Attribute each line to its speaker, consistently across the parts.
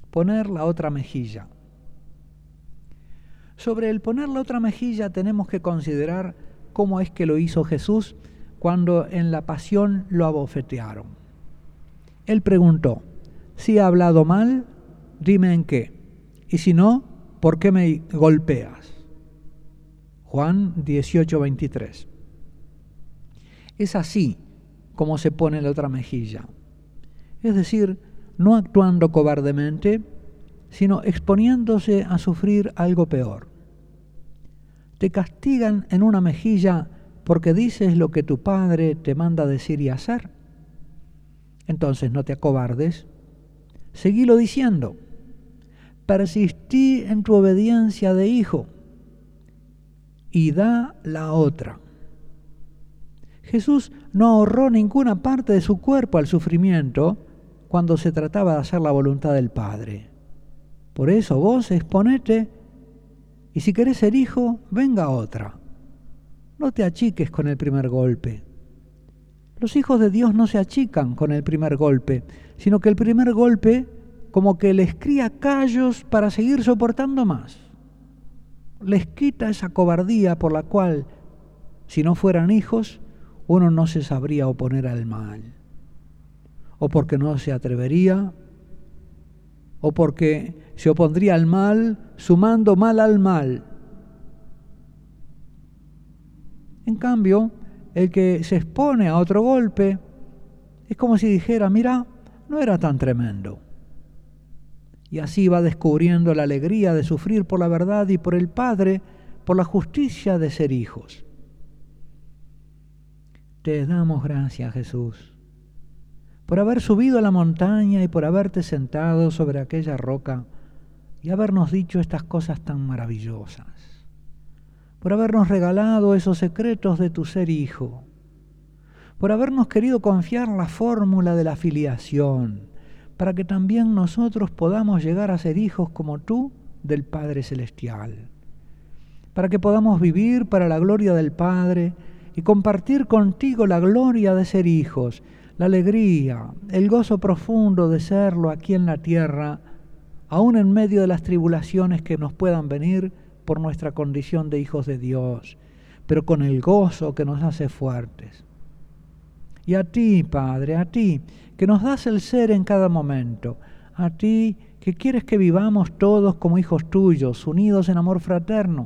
Speaker 1: poner la otra mejilla. Sobre el poner la otra mejilla tenemos que considerar cómo es que lo hizo Jesús cuando en la pasión lo abofetearon. Él preguntó: si he hablado mal, dime en qué, y si no, ¿por qué me golpeas? Juan 18:23. Es así como se pone la otra mejilla, es decir, no actuando cobardemente, sino exponiéndose a sufrir algo peor. Te castigan en una mejilla porque dices lo que tu padre te manda decir y hacer. Entonces no te acobardes, seguilo diciendo. Persistí en tu obediencia de hijo y da la otra. Jesús no ahorró ninguna parte de su cuerpo al sufrimiento cuando se trataba de hacer la voluntad del Padre. Por eso vos exponete, y si querés ser hijo, venga otra. No te achiques con el primer golpe. Los hijos de Dios no se achican con el primer golpe, sino que el primer golpe como que les cría callos para seguir soportando más. Les quita esa cobardía por la cual, si no fueran hijos, uno no se sabría oponer al mal. O porque no se atrevería, o porque se opondría al mal sumando mal al mal. En cambio, el que se expone a otro golpe es como si dijera: mira, no era tan tremendo. Y así va descubriendo la alegría de sufrir por la verdad y por el Padre, por la justicia de ser hijos. Te damos gracias, Jesús, por haber subido a la montaña y por haberte sentado sobre aquella roca y habernos dicho estas cosas tan maravillosas, por habernos regalado esos secretos de tu ser hijo, por habernos querido confiar la fórmula de la filiación, para que también nosotros podamos llegar a ser hijos como tú del Padre Celestial, para que podamos vivir para la gloria del Padre y compartir contigo la gloria de ser hijos, la alegría, el gozo profundo de serlo aquí en la tierra, aún en medio de las tribulaciones que nos puedan venir por nuestra condición de hijos de Dios, pero con el gozo que nos hace fuertes. Y a ti, Padre, a ti, que nos das el ser en cada momento, a ti que quieres que vivamos todos como hijos tuyos, unidos en amor fraterno.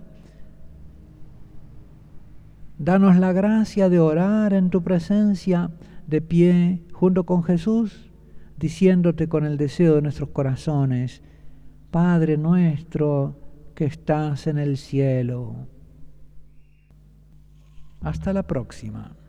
Speaker 1: Danos la gracia de orar en tu presencia, de pie, junto con Jesús, diciéndote con el deseo de nuestros corazones: Padre nuestro que estás en el cielo. Hasta la próxima.